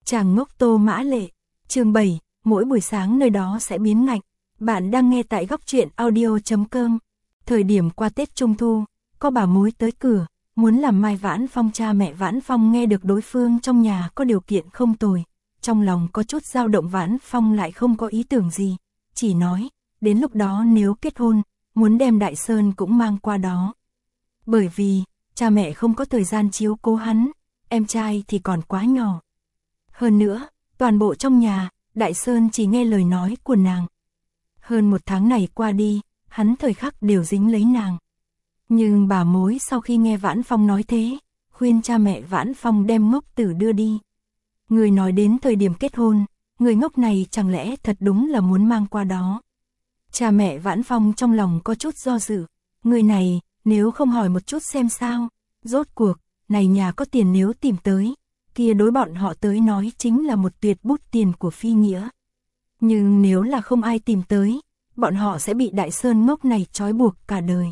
Chàng ngốc Tô Mã Lệ, chương 7, mỗi buổi sáng nơi đó sẽ biến ngạch. Bạn đang nghe tại góc truyện audio.com. Thời điểm qua Tết Trung Thu, có bà mối tới cửa, muốn làm mai Vãn Phong. Cha mẹ Vãn Phong nghe được đối phương trong nhà có điều kiện không tồi, trong lòng có chút dao động. Vãn Phong lại không có ý tưởng gì, chỉ nói, đến lúc đó nếu kết hôn, muốn đem Đại Sơn cũng mang qua đó. Bởi vì, cha mẹ không có thời gian chiếu cố hắn, em trai thì còn quá nhỏ. Hơn nữa, toàn bộ trong nhà, Đại Sơn chỉ nghe lời nói của nàng. Hơn một tháng này qua đi, hắn thời khắc đều dính lấy nàng. Nhưng bà mối sau khi nghe Vãn Phong nói thế, khuyên cha mẹ Vãn Phong đem ngốc tử đưa đi. Người nói đến thời điểm kết hôn, người ngốc này chẳng lẽ thật đúng là muốn mang qua đó. Cha mẹ Vãn Phong trong lòng có chút do dự, người này, nếu không hỏi một chút xem sao, rốt cuộc, này nhà có tiền nếu tìm tới, kia đối bọn họ tới nói chính là một tuyệt bút tiền của phi nghĩa. Nhưng nếu là không ai tìm tới, bọn họ sẽ bị Đại Sơn ngốc này trói buộc cả đời.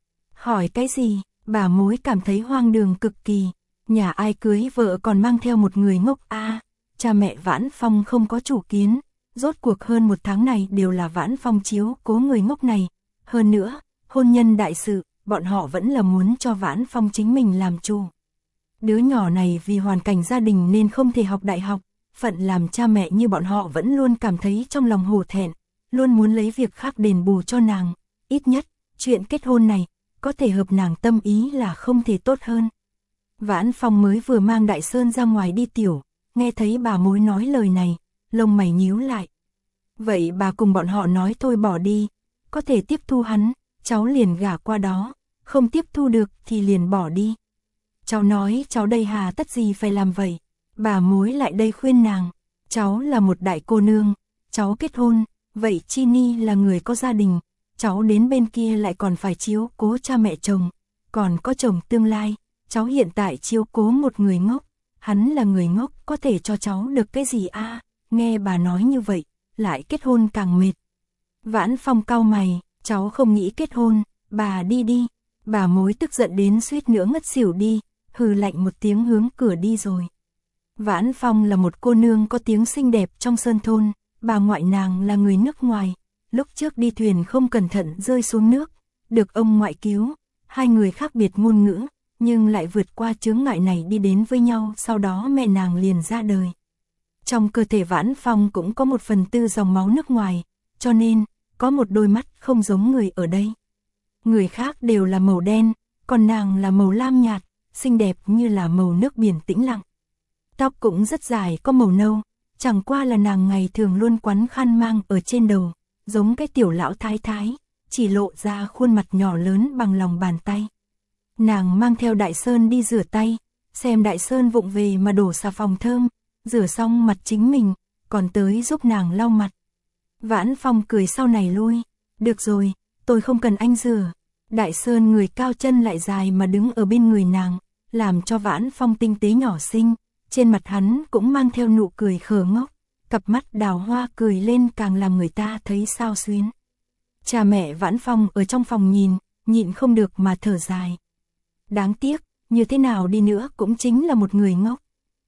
Hỏi cái gì, bà mối cảm thấy hoang đường cực kỳ, nhà ai cưới vợ còn mang theo một người ngốc a. Cha mẹ Vãn Phong không có chủ kiến, rốt cuộc hơn một tháng này đều là Vãn Phong chiếu cố người ngốc này. Hơn nữa, hôn nhân đại sự, bọn họ vẫn là muốn cho Vãn Phong chính mình làm chủ. Đứa nhỏ này vì hoàn cảnh gia đình nên không thể học đại học, phận làm cha mẹ như bọn họ vẫn luôn cảm thấy trong lòng hổ thẹn, luôn muốn lấy việc khác đền bù cho nàng, ít nhất, chuyện kết hôn này, có thể hợp nàng tâm ý là không thể tốt hơn. Vãn Phong mới vừa mang Đại Sơn ra ngoài đi tiểu, nghe thấy bà mối nói lời này, lông mày nhíu lại. Vậy bà cùng bọn họ nói thôi bỏ đi, có thể tiếp thu hắn, cháu liền gả qua đó, không tiếp thu được thì liền bỏ đi. Cháu nói cháu đây hà tất gì phải làm vậy, bà mối lại đây khuyên nàng, cháu là một đại cô nương, cháu kết hôn, vậy Chi Ni là người có gia đình, cháu đến bên kia lại còn phải chiếu cố cha mẹ chồng, còn có chồng tương lai, cháu hiện tại chiếu cố một người ngốc, hắn là người ngốc có thể cho cháu được cái gì a? Nghe bà nói như vậy, lại kết hôn càng mệt. Vãn Phong cau mày, cháu không nghĩ kết hôn, bà đi đi, bà mối tức giận đến suýt nữa ngất xỉu đi, hừ lạnh một tiếng hướng cửa đi rồi. Vãn Phong là một cô nương có tiếng xinh đẹp trong sơn thôn, bà ngoại nàng là người nước ngoài, lúc trước đi thuyền không cẩn thận rơi xuống nước, được ông ngoại cứu, hai người khác biệt ngôn ngữ, nhưng lại vượt qua chướng ngại này đi đến với nhau, sau đó mẹ nàng liền ra đời. Trong cơ thể Vãn Phong cũng có 1/4 dòng máu nước ngoài, cho nên, có một đôi mắt không giống người ở đây. Người khác đều là màu đen, còn nàng là màu lam nhạt, xinh đẹp như là màu nước biển tĩnh lặng. Tóc cũng rất dài có màu nâu, chẳng qua là nàng ngày thường luôn quấn khăn mang ở trên đầu, giống cái tiểu lão thái thái, chỉ lộ ra khuôn mặt nhỏ lớn bằng lòng bàn tay. Nàng mang theo Đại Sơn đi rửa tay, xem Đại Sơn vụng về mà đổ xà phòng thơm, rửa xong mặt chính mình, còn tới giúp nàng lau mặt. Vãn Phong cười sau này lui, được rồi, tôi không cần anh rửa. Đại Sơn người cao chân lại dài mà đứng ở bên người nàng, làm cho Vãn Phong tinh tế nhỏ xinh, trên mặt hắn cũng mang theo nụ cười khờ ngốc, cặp mắt đào hoa cười lên càng làm người ta thấy xao xuyến. Cha mẹ Vãn Phong ở trong phòng nhịn không được mà thở dài. Đáng tiếc, như thế nào đi nữa cũng chính là một người ngốc.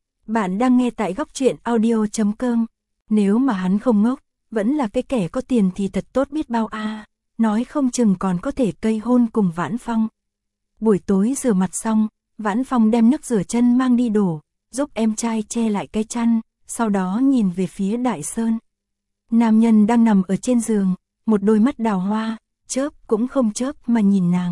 Bạn đang nghe tại góc truyện audio.com, nếu mà hắn không ngốc, vẫn là cái kẻ có tiền thì thật tốt biết bao a, nói không chừng còn có thể cây hôn cùng Vãn Phong. Buổi tối rửa mặt xong, Vãn Phong đem nước rửa chân mang đi đổ, giúp em trai che lại cái chăn, sau đó nhìn về phía Đại Sơn. Nam nhân đang nằm ở trên giường, một đôi mắt đào hoa, chớp cũng không chớp mà nhìn nàng.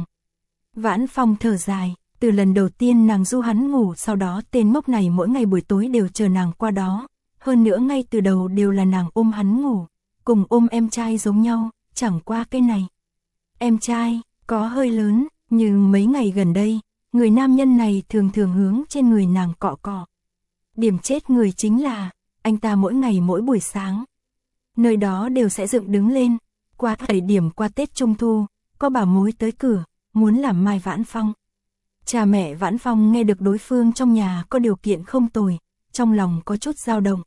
Vãn Phong thở dài, từ lần đầu tiên nàng du hắn ngủ, sau đó tên ngốc này mỗi ngày buổi tối đều chờ nàng qua đó, hơn nữa ngay từ đầu đều là nàng ôm hắn ngủ, cùng ôm em trai giống nhau, chẳng qua cái này. Em trai, có hơi lớn, nhưng mấy ngày gần đây, người nam nhân này thường thường hướng trên người nàng cọ cọ. Điểm chết người chính là, anh ta mỗi ngày mỗi buổi sáng, nơi đó đều sẽ dựng đứng lên, qua thời điểm qua Tết Trung Thu, có bà mối tới cửa, muốn làm mai Vãn Phong. Cha mẹ Vãn Phong nghe được đối phương trong nhà có điều kiện không tồi, trong lòng có chút dao động.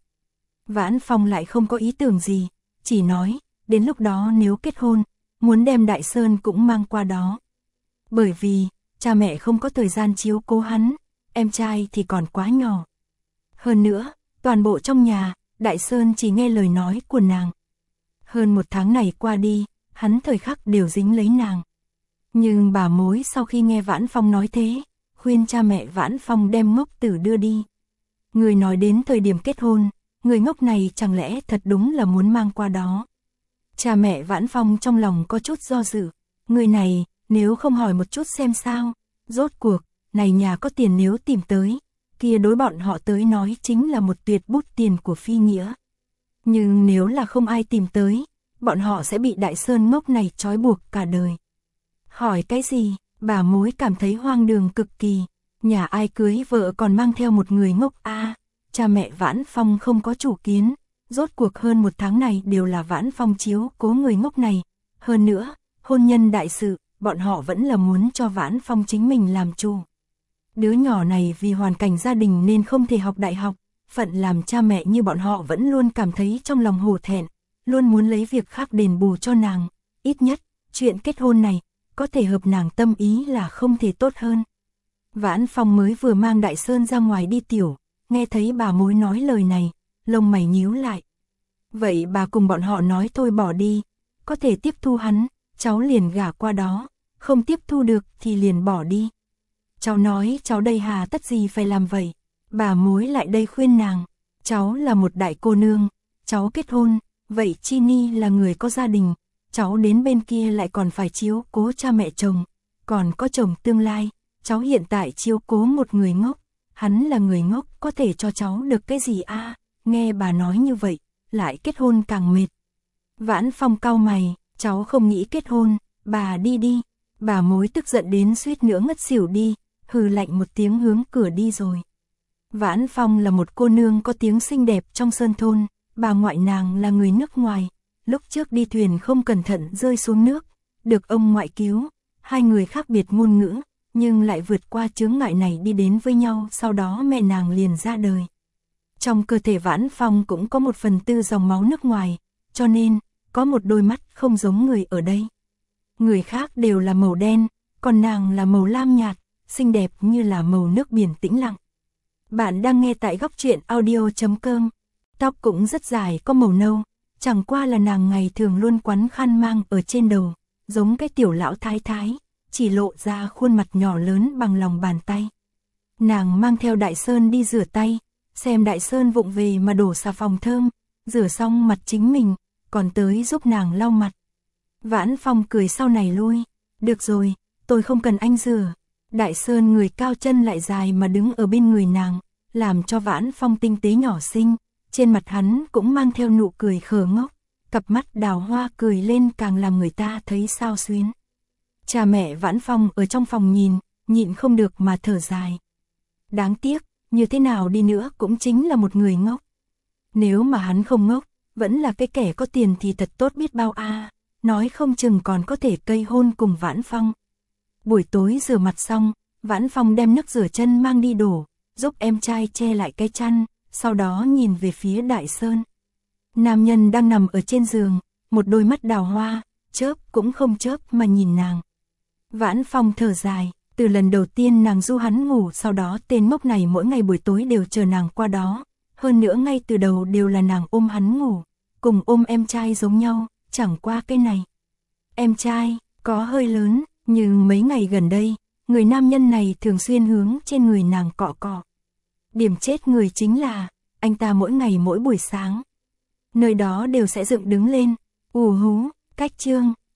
Vãn Phong lại không có ý tưởng gì, chỉ nói, đến lúc đó nếu kết hôn, muốn đem Đại Sơn cũng mang qua đó. Bởi vì, cha mẹ không có thời gian chiếu cố hắn, em trai thì còn quá nhỏ. Hơn nữa, Toàn bộ trong nhà, Đại Sơn chỉ nghe lời nói của nàng. Hơn 1 tháng này qua đi, hắn thời khắc đều dính lấy nàng. Nhưng bà mối sau khi nghe Vãn Phong nói thế, khuyên cha mẹ Vãn Phong đem Ngốc Tử đưa đi. Người nói đến thời điểm kết hôn, người ngốc này chẳng lẽ thật đúng là muốn mang qua đó. Cha mẹ Vãn Phong trong lòng có chút do dự, người này, nếu không hỏi một chút xem sao, rốt cuộc, này nhà có tiền nếu tìm tới, kia đối bọn họ tới nói chính là một tuyệt bút tiền của phi nghĩa. Nhưng nếu là không ai tìm tới, bọn họ sẽ bị Đại Sơn ngốc này trói buộc cả đời. Hỏi cái gì, bà mối cảm thấy hoang đường cực kỳ, nhà ai cưới vợ còn mang theo một người ngốc a. Cha mẹ Vãn Phong không có chủ kiến, rốt cuộc hơn 1 tháng này đều là Vãn Phong chiếu cố người ngốc này. Hơn nữa, hôn nhân đại sự, bọn họ vẫn là muốn cho Vãn Phong chính mình làm chủ. Đứa nhỏ này vì hoàn cảnh gia đình nên không thể học đại học, phận làm cha mẹ như bọn họ vẫn luôn cảm thấy trong lòng hổ thẹn, luôn muốn lấy việc khác đền bù cho nàng. Ít nhất, chuyện kết hôn này, có thể hợp nàng tâm ý là không thể tốt hơn. Vãn Phong mới vừa mang Đại Sơn ra ngoài đi tiểu, nghe thấy bà mối nói lời này, lông mày nhíu lại. Vậy bà cùng bọn họ nói thôi bỏ đi, có thể tiếp thu hắn, cháu liền gả qua đó, không tiếp thu được thì liền bỏ đi. Cháu nói cháu đây hà tất gì phải làm vậy, bà mối lại đây khuyên nàng, cháu là một đại cô nương, cháu kết hôn, vậy Chi Ni là người có gia đình, cháu đến bên kia lại còn phải chiếu cố cha mẹ chồng, còn có chồng tương lai, cháu hiện tại chiếu cố một người ngốc, hắn là người ngốc có thể cho cháu được cái gì a? Nghe bà nói như vậy, lại kết hôn càng mệt. Vãn Phong cau mày, cháu không nghĩ kết hôn, bà đi đi, bà mối tức giận đến suýt nữa ngất xỉu đi, hừ lạnh một tiếng hướng cửa đi rồi. Vãn Phong là một cô nương có tiếng xinh đẹp trong sơn thôn, bà ngoại nàng là người nước ngoài, lúc trước đi thuyền không cẩn thận rơi xuống nước, được ông ngoại cứu, hai người khác biệt ngôn ngữ, nhưng lại vượt qua chướng ngại này đi đến với nhau, sau đó mẹ nàng liền ra đời. Trong cơ thể Vãn Phong cũng có 1/4 dòng máu nước ngoài, cho nên, có một đôi mắt không giống người ở đây. Người khác đều là màu đen, còn nàng là màu lam nhạt, xinh đẹp như là màu nước biển tĩnh lặng. Bạn đang nghe tại Góc Truyện Audio.com. Tóc cũng rất dài có màu nâu, chẳng qua là nàng ngày thường luôn quấn khăn mang ở trên đầu, giống cái tiểu lão thái thái, chỉ lộ ra khuôn mặt nhỏ lớn bằng lòng bàn tay. Nàng mang theo Đại Sơn đi rửa tay, xem Đại Sơn vụng về mà đổ xà phòng thơm, rửa xong mặt chính mình, còn tới giúp nàng lau mặt. Vãn Phong cười sau này lui, được rồi, tôi không cần anh rửa. Đại Sơn người cao chân lại dài mà đứng ở bên người nàng, làm cho Vãn Phong tinh tế nhỏ xinh, trên mặt hắn cũng mang theo nụ cười khờ ngốc, cặp mắt đào hoa cười lên càng làm người ta thấy xao xuyến. Cha mẹ Vãn Phong ở trong phòng nhìn, nhịn không được mà thở dài. Đáng tiếc, như thế nào đi nữa cũng chính là một người ngốc. Nếu mà hắn không ngốc, vẫn là cái kẻ có tiền thì thật tốt biết bao a, nói không chừng còn có thể cây hôn cùng Vãn Phong. Buổi tối rửa mặt xong, Vãn Phong đem nước rửa chân mang đi đổ, giúp em trai che lại cái chăn, sau đó nhìn về phía Đại Sơn. Nam nhân đang nằm ở trên giường, một đôi mắt đào hoa, chớp cũng không chớp mà nhìn nàng. Vãn Phong thở dài, từ lần đầu tiên nàng du hắn ngủ, sau đó tên ngốc này mỗi ngày buổi tối đều chờ nàng qua đó, hơn nữa ngay từ đầu đều là nàng ôm hắn ngủ, cùng ôm em trai giống nhau, chẳng qua cái này. Em trai, có hơi lớn, nhưng mấy ngày gần đây, người nam nhân này thường xuyên hướng trên người nàng cọ cọ. Điểm chết người chính là, anh ta mỗi ngày mỗi buổi sáng, nơi đó đều sẽ dựng đứng lên, ù hú, cách chương.